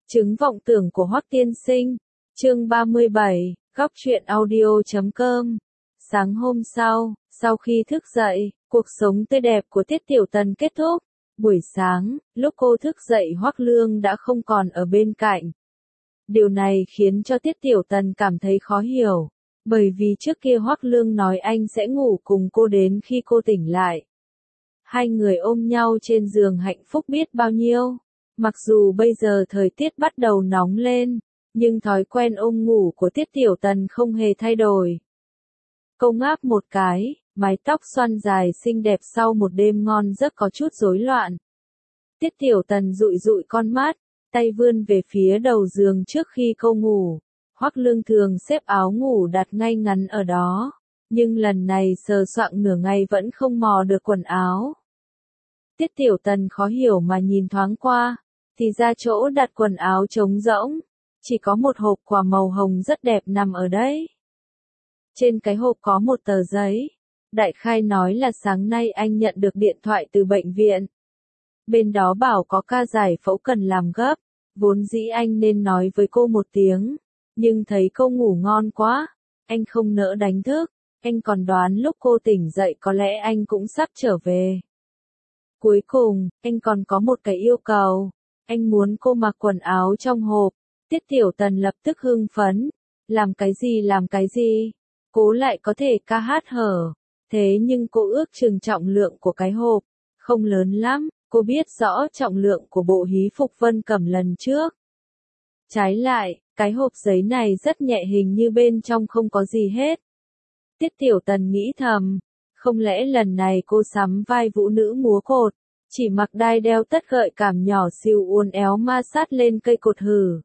Chứng vọng tưởng của Hoắc Tiên Sinh, chương 37, góc truyện audio.com. Sáng hôm sau khi thức dậy, cuộc sống tươi đẹp của Tiết Tiểu Tần kết thúc. Buổi sáng, lúc cô thức dậy Hoắc Lương đã không còn ở bên cạnh. Điều này khiến cho Tiết Tiểu Tần cảm thấy khó hiểu, bởi vì trước kia Hoắc Lương nói anh sẽ ngủ cùng cô đến khi cô tỉnh lại. Hai người ôm nhau trên giường hạnh phúc biết bao nhiêu. Mặc dù bây giờ thời tiết bắt đầu nóng lên, nhưng thói quen ôm ngủ của Tiết Tiểu Tần không hề thay đổi. Cô ngáp một cái, mái tóc xoăn dài xinh đẹp sau một đêm ngon giấc có chút rối loạn. Tiết Tiểu Tần dụi dụi con mắt, tay vươn về phía đầu giường trước khi cô ngủ. Hoắc Lương thường xếp áo ngủ đặt ngay ngắn ở đó, nhưng lần này sờ soạng nửa ngày vẫn không mò được quần áo. Tiết Tiểu Tần khó hiểu mà nhìn thoáng qua, thì ra chỗ đặt quần áo trống rỗng, chỉ có một hộp quà màu hồng rất đẹp nằm ở đấy. Trên cái hộp có một tờ giấy, đại khái nói là sáng nay anh nhận được điện thoại từ bệnh viện. Bên đó bảo có ca giải phẫu cần làm gấp, vốn dĩ anh nên nói với cô một tiếng, nhưng thấy cô ngủ ngon quá, anh không nỡ đánh thức, anh còn đoán lúc cô tỉnh dậy có lẽ anh cũng sắp trở về. Cuối cùng, anh còn có một cái yêu cầu, anh muốn cô mặc quần áo trong hộp. Tiết Tiểu Tần lập tức hưng phấn, làm cái gì, cô lại có thể ca hát hở, thế nhưng cô ước chừng trọng lượng của cái hộp, không lớn lắm, cô biết rõ trọng lượng của bộ hí phục Vân Cẩm lần trước. Trái lại, cái hộp giấy này rất nhẹ hình như bên trong không có gì hết. Tiết Tiểu Tần nghĩ thầm, không lẽ lần này cô sắm vai vũ nữ múa cột, chỉ mặc đai đeo tất gợi cảm nhỏ xìu uốn éo ma sát lên cây cột hử.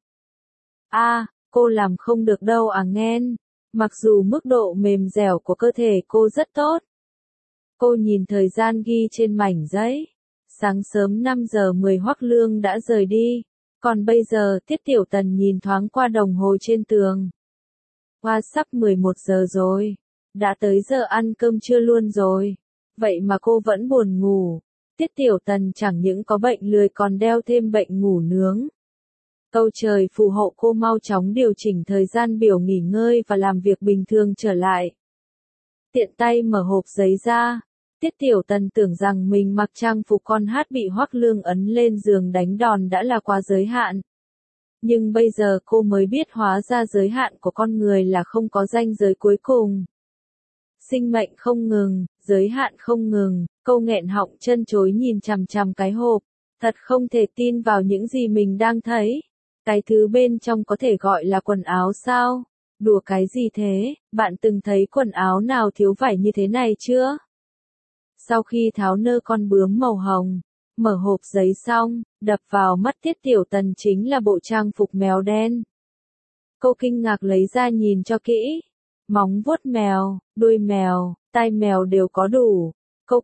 Cô làm không được đâu nghen, mặc dù mức độ mềm dẻo của cơ thể cô rất tốt. Cô nhìn thời gian ghi trên mảnh giấy, sáng sớm 5 giờ 10 Hoắc Lương đã rời đi, còn bây giờ Tiết Tiểu Tần nhìn thoáng qua đồng hồ trên tường. Sắp 11 giờ rồi, đã tới giờ ăn cơm trưa luôn rồi, vậy mà cô vẫn buồn ngủ. Tiết Tiểu Tần chẳng những có bệnh lười còn đeo thêm bệnh ngủ nướng. Cầu trời phù hộ cô mau chóng điều chỉnh thời gian biểu nghỉ ngơi và làm việc bình thường trở lại. Tiện tay mở hộp giấy ra, Tiết Tiểu Tần tưởng rằng mình mặc trang phục con hát bị Hoắc Lương ấn lên giường đánh đòn đã là quá giới hạn. Nhưng bây giờ cô mới biết hóa ra giới hạn của con người là không có ranh giới cuối cùng. Sinh mệnh không ngừng, giới hạn không ngừng, cô nghẹn họng chân chối nhìn chằm chằm cái hộp, thật không thể tin vào những gì mình đang thấy. Cái thứ bên trong có thể gọi là quần áo sao? Đùa cái gì thế, bạn từng thấy quần áo nào thiếu vải như thế này chưa? Sau khi tháo nơ con bướm màu hồng, mở hộp giấy xong, đập vào mắt Tiết Tiểu Tần chính là bộ trang phục mèo đen. Cô kinh ngạc lấy ra nhìn cho kỹ. Móng vuốt mèo, đuôi mèo, tai mèo đều có đủ.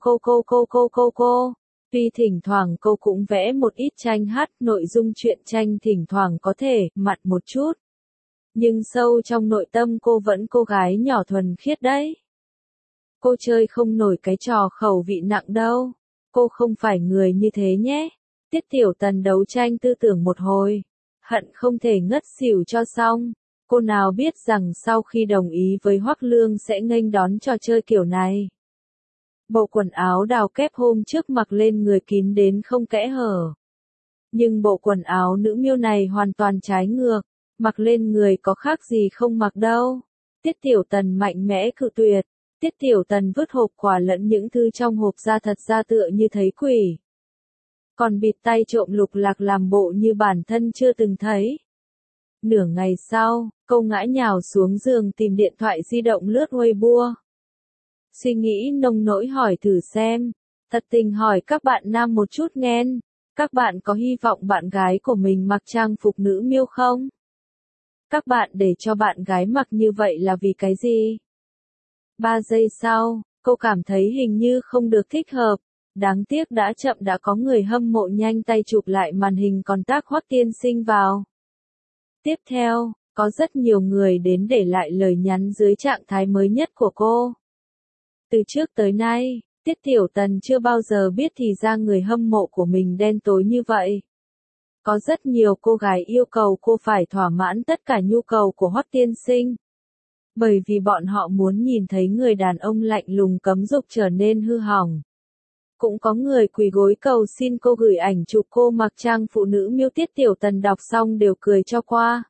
Cô. Tuy thỉnh thoảng cô cũng vẽ một ít tranh hát, nội dung truyện tranh thỉnh thoảng có thể mặn một chút. Nhưng sâu trong nội tâm cô vẫn cô gái nhỏ thuần khiết đấy. Cô chơi không nổi cái trò khẩu vị nặng đâu. Cô không phải người như thế nhé. Tiết Tiểu Tần đấu tranh tư tưởng một hồi. Hận không thể ngất xỉu cho xong. Cô nào biết rằng sau khi đồng ý với Hoắc Lương sẽ nghênh đón trò chơi kiểu này. Bộ quần áo đào kép hôm trước mặc lên người kín đến không kẽ hở. Nhưng bộ quần áo nữ miêu này hoàn toàn trái ngược, mặc lên người có khác gì không mặc đâu. Tiết Tiểu Tần mạnh mẽ cự tuyệt. Tiết Tiểu Tần vứt hộp quà lẫn những thư trong hộp ra thật ra tựa như thấy quỷ. Còn bịt tay trộm lục lạc làm bộ như bản thân chưa từng thấy. Nửa ngày sau, cô ngã nhào xuống giường tìm điện thoại di động lướt Weibo. Suy nghĩ nông nỗi hỏi thử xem, thật tình hỏi các bạn nam một chút nghen, các bạn có hy vọng bạn gái của mình mặc trang phục nữ miêu không? Các bạn để cho bạn gái mặc như vậy là vì cái gì? 3 giây sau, cô cảm thấy hình như không được thích hợp, đáng tiếc đã chậm đã có người hâm mộ nhanh tay chụp lại màn hình còn tag Hoắc Tiên Sinh vào. Tiếp theo, có rất nhiều người đến để lại lời nhắn dưới trạng thái mới nhất của cô. Từ trước tới nay, Tiết Tiểu Tần chưa bao giờ biết thì ra người hâm mộ của mình đen tối như vậy. Có rất nhiều cô gái yêu cầu cô phải thỏa mãn tất cả nhu cầu của Hoắc tiên sinh. Bởi vì bọn họ muốn nhìn thấy người đàn ông lạnh lùng cấm dục trở nên hư hỏng. Cũng có người quỳ gối cầu xin cô gửi ảnh chụp cô mặc trang phụ nữ miêu Tiết Tiểu Tần đọc xong đều cười cho qua.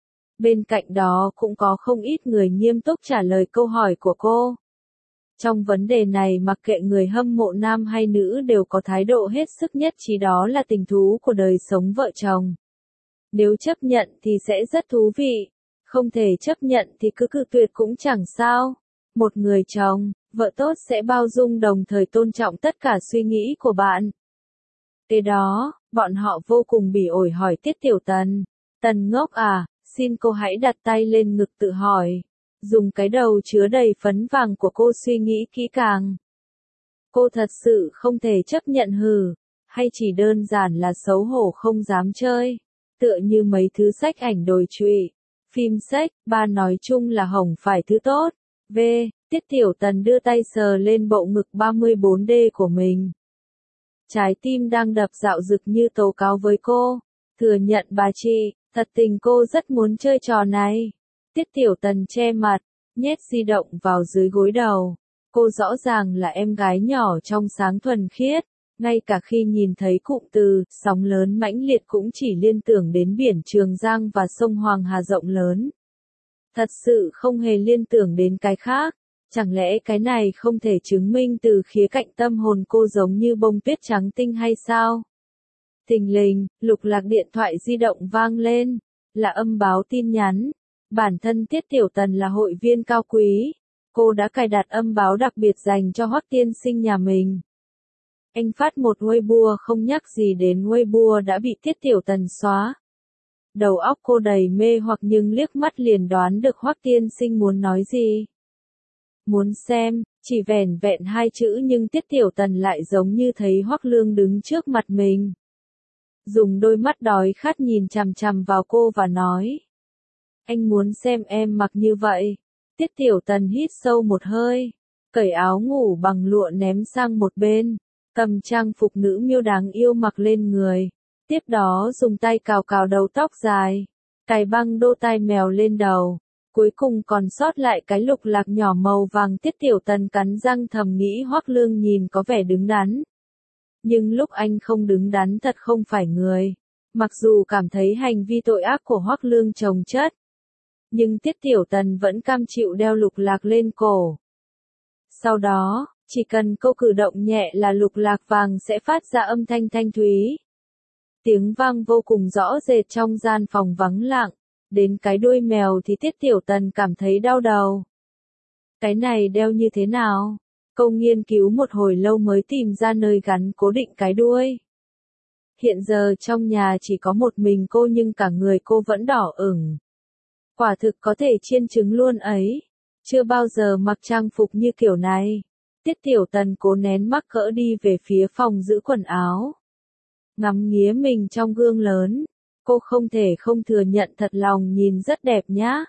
Bên cạnh đó cũng có không ít người nghiêm túc trả lời câu hỏi của cô. Trong vấn đề này mặc kệ người hâm mộ nam hay nữ đều có thái độ hết sức nhất trí, đó là tình thú của đời sống vợ chồng. Nếu chấp nhận thì sẽ rất thú vị, không thể chấp nhận thì cứ cự tuyệt cũng chẳng sao. Một người chồng, vợ tốt sẽ bao dung đồng thời tôn trọng tất cả suy nghĩ của bạn. Kế đó, bọn họ vô cùng bỉ ổi hỏi Tiết Tiểu Tần. Tần ngốc à, xin cô hãy đặt tay lên ngực tự hỏi. Dùng cái đầu chứa đầy phấn vàng của cô suy nghĩ kỹ càng. Cô thật sự không thể chấp nhận hừ, hay chỉ đơn giản là xấu hổ không dám chơi. Tựa như mấy thứ sách ảnh đồi trụy, phim sách, ba nói chung là hỏng phải thứ tốt. V. Tiết Tiểu Tần đưa tay sờ lên bộ ngực 34D của mình. Trái tim đang đập dạo dực như tố cáo với cô. Thừa nhận bà chị, thật tình cô rất muốn chơi trò này. Tiết Tiểu Tần che mặt, nhét di động vào dưới gối đầu. Cô rõ ràng là em gái nhỏ trong sáng thuần khiết. Ngay cả khi nhìn thấy cụm từ sóng lớn mãnh liệt cũng chỉ liên tưởng đến biển Trường Giang và sông Hoàng Hà rộng lớn. Thật sự không hề liên tưởng đến cái khác. Chẳng lẽ cái này không thể chứng minh từ khía cạnh tâm hồn cô giống như bông tuyết trắng tinh hay sao? Thình lình, lục lạc điện thoại di động vang lên, là âm báo tin nhắn. Bản thân Tiết Tiểu Tần là hội viên cao quý. Cô đã cài đặt âm báo đặc biệt dành cho Hoắc tiên sinh nhà mình. Anh phát một Weibo không nhắc gì đến Weibo đã bị Tiết Tiểu Tần xóa. Đầu óc cô đầy mê hoặc nhưng liếc mắt liền đoán được Hoắc tiên sinh muốn nói gì. Muốn xem, chỉ vẻn vẹn hai chữ nhưng Tiết Tiểu Tần lại giống như thấy Hoắc Lương đứng trước mặt mình. Dùng đôi mắt đói khát nhìn chằm chằm vào cô và nói. Anh muốn xem em mặc như vậy. Tiết Tiểu Tần hít sâu một hơi, cởi áo ngủ bằng lụa ném sang một bên, cầm trang phục nữ miêu đáng yêu mặc lên người. Tiếp đó dùng tay cào cào đầu tóc dài, cài băng đô tai mèo lên đầu. Cuối cùng còn sót lại cái lục lạc nhỏ màu vàng. Tiết Tiểu Tần cắn răng thầm nghĩ Hoắc Lương nhìn có vẻ đứng đắn. Nhưng lúc anh không đứng đắn thật không phải người. Mặc dù cảm thấy hành vi tội ác của Hoắc Lương chồng chất. Nhưng Tiết Tiểu Tần vẫn cam chịu đeo lục lạc lên cổ. Sau đó, chỉ cần cô cử động nhẹ là lục lạc vàng sẽ phát ra âm thanh thanh thúy. Tiếng vang vô cùng rõ rệt trong gian phòng vắng lặng. Đến cái đuôi mèo thì Tiết Tiểu Tần cảm thấy đau đầu. Cái này đeo như thế nào? Cô nghiên cứu một hồi lâu mới tìm ra nơi gắn cố định cái đuôi. Hiện giờ trong nhà chỉ có một mình cô nhưng cả người cô vẫn đỏ ửng. Quả thực có thể chiên trứng luôn ấy. Chưa bao giờ mặc trang phục như kiểu này. Tiết Tiểu Tần cố nén mắc cỡ đi về phía phòng giữ quần áo. Ngắm nghía mình trong gương lớn. Cô không thể không thừa nhận thật lòng nhìn rất đẹp nhá.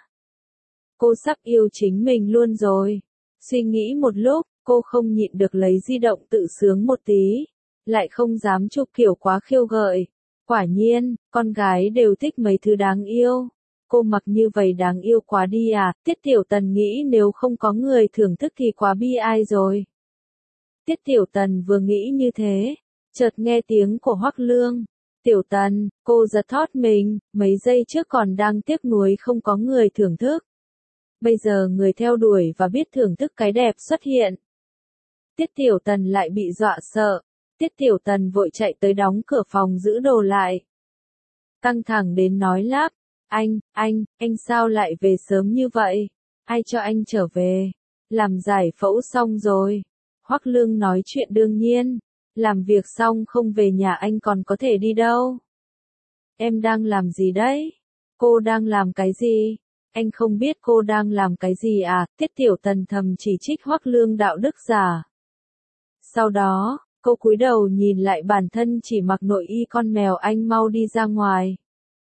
Cô sắp yêu chính mình luôn rồi. Suy nghĩ một lúc, cô không nhịn được lấy di động tự sướng một tí. Lại không dám chụp kiểu quá khiêu gợi. Quả nhiên, con gái đều thích mấy thứ đáng yêu. Cô mặc như vậy đáng yêu quá đi à. Tiết Tiểu Tần nghĩ nếu không có người thưởng thức thì quá bi ai rồi. Tiết Tiểu Tần vừa nghĩ như thế, chợt nghe tiếng của Hoắc Lương. Tiểu Tần, cô giật thót mình, mấy giây trước còn đang tiếc nuối không có người thưởng thức. Bây giờ người theo đuổi và biết thưởng thức cái đẹp xuất hiện. Tiết Tiểu Tần lại bị dọa sợ. Tiết Tiểu Tần vội chạy tới đóng cửa phòng giữ đồ lại. Căng thẳng đến nói lắp. Anh sao lại về sớm như vậy? Ai cho anh trở về? Làm giải phẫu xong rồi. Hoắc Lương nói chuyện đương nhiên. Làm việc xong không về nhà anh còn có thể đi đâu. Em đang làm gì đấy? Cô đang làm cái gì? Anh không biết cô đang làm cái gì à? Tiết Tiểu Tần thầm chỉ trích Hoắc Lương đạo đức giả. Sau đó, cô cúi đầu nhìn lại bản thân chỉ mặc nội y con mèo. Anh mau đi ra ngoài.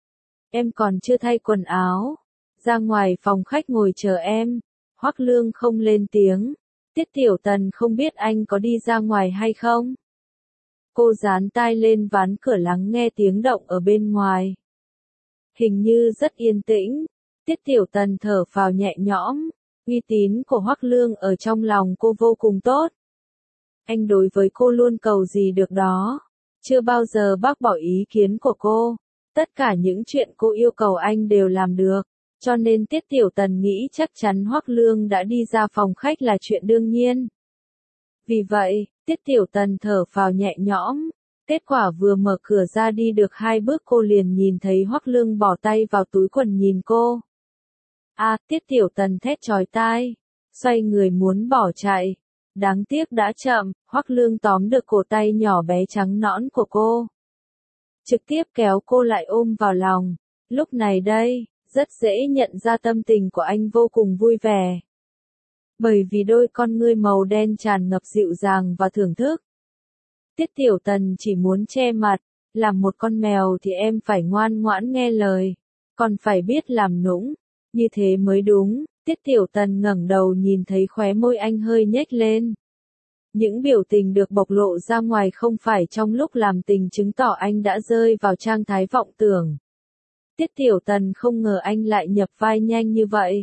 Em còn chưa thay quần áo. Ra ngoài phòng khách ngồi chờ em. Hoắc Lương không lên tiếng. Tiết Tiểu Tần không biết anh có đi ra ngoài hay không. Cô dán tai lên ván cửa lắng nghe tiếng động ở bên ngoài. Hình như rất yên tĩnh. Tiết Tiểu Tần thở phào nhẹ nhõm. Uy tín của Hoắc Lương ở trong lòng cô vô cùng tốt. Anh đối với cô luôn cầu gì được đó. Chưa bao giờ bác bỏ ý kiến của cô. Tất cả những chuyện cô yêu cầu anh đều làm được. Cho nên Tiết Tiểu Tần nghĩ chắc chắn Hoắc Lương đã đi ra phòng khách là chuyện đương nhiên. Vì vậy, Tiết Tiểu Tần thở phào nhẹ nhõm. Kết quả vừa mở cửa ra đi được 2 bước cô liền nhìn thấy Hoắc Lương bỏ tay vào túi quần nhìn cô. Tiết Tiểu Tần thét chói tai. Xoay người muốn bỏ chạy. Đáng tiếc đã chậm, Hoắc Lương tóm được cổ tay nhỏ bé trắng nõn của cô. Trực tiếp kéo cô lại ôm vào lòng. Lúc này đây, rất dễ nhận ra tâm tình của anh vô cùng vui vẻ. Bởi vì đôi con ngươi màu đen tràn ngập dịu dàng và thưởng thức. Tiết Tiểu Tần chỉ muốn che mặt, làm một con mèo thì em phải ngoan ngoãn nghe lời, còn phải biết làm nũng, như thế mới đúng. Tiết Tiểu Tần ngẩng đầu nhìn thấy khóe môi anh hơi nhếch lên. Những biểu tình được bộc lộ ra ngoài không phải trong lúc làm tình chứng tỏ anh đã rơi vào trạng thái vọng tưởng. Tiết Tiểu Tần không ngờ anh lại nhập vai nhanh như vậy.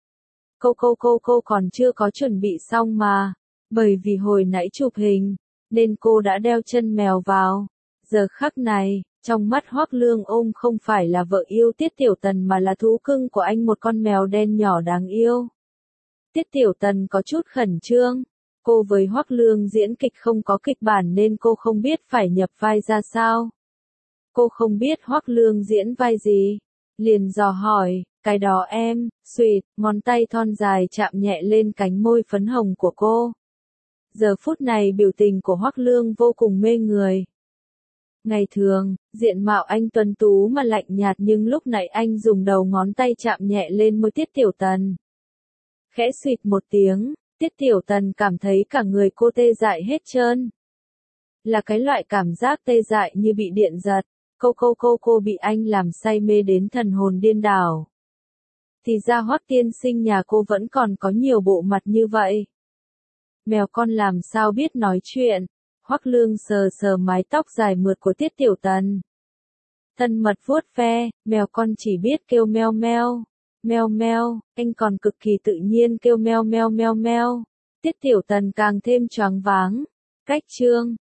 Cô còn chưa có chuẩn bị xong mà, bởi vì hồi nãy chụp hình, nên cô đã đeo chân mèo vào. Giờ khắc này, trong mắt Hoắc Lương ôm không phải là vợ yêu Tiết Tiểu Tần mà là thú cưng của anh, một con mèo đen nhỏ đáng yêu. Tiết Tiểu Tần có chút khẩn trương. Cô với Hoắc Lương diễn kịch không có kịch bản nên cô không biết phải nhập vai ra sao. Cô không biết Hoắc Lương diễn vai gì. Liền dò hỏi, cái đó em, Sweet, ngón tay thon dài chạm nhẹ lên cánh môi phấn hồng của cô. Giờ phút này biểu tình của Hoắc Lương vô cùng mê người. Ngày thường, diện mạo anh tuấn tú mà lạnh nhạt nhưng lúc này anh dùng đầu ngón tay chạm nhẹ lên môi Tiết Tiểu Tần. Khẽ xuyệt một tiếng, Tiết Tiểu Tần cảm thấy cả người cô tê dại hết trơn. Là cái loại cảm giác tê dại như bị điện giật. Cô bị anh làm say mê đến thần hồn điên đảo. Thì ra Hoắc tiên sinh nhà cô vẫn còn có nhiều bộ mặt như vậy. Mèo con làm sao biết nói chuyện. Hoắc Lương sờ sờ mái tóc dài mượt của Tiết Tiểu Tần. Thân mật vuốt ve, mèo con chỉ biết kêu meo meo. Meo meo, anh còn cực kỳ tự nhiên kêu meo meo meo meo. Tiết Tiểu Tần càng thêm choáng váng. Cách chương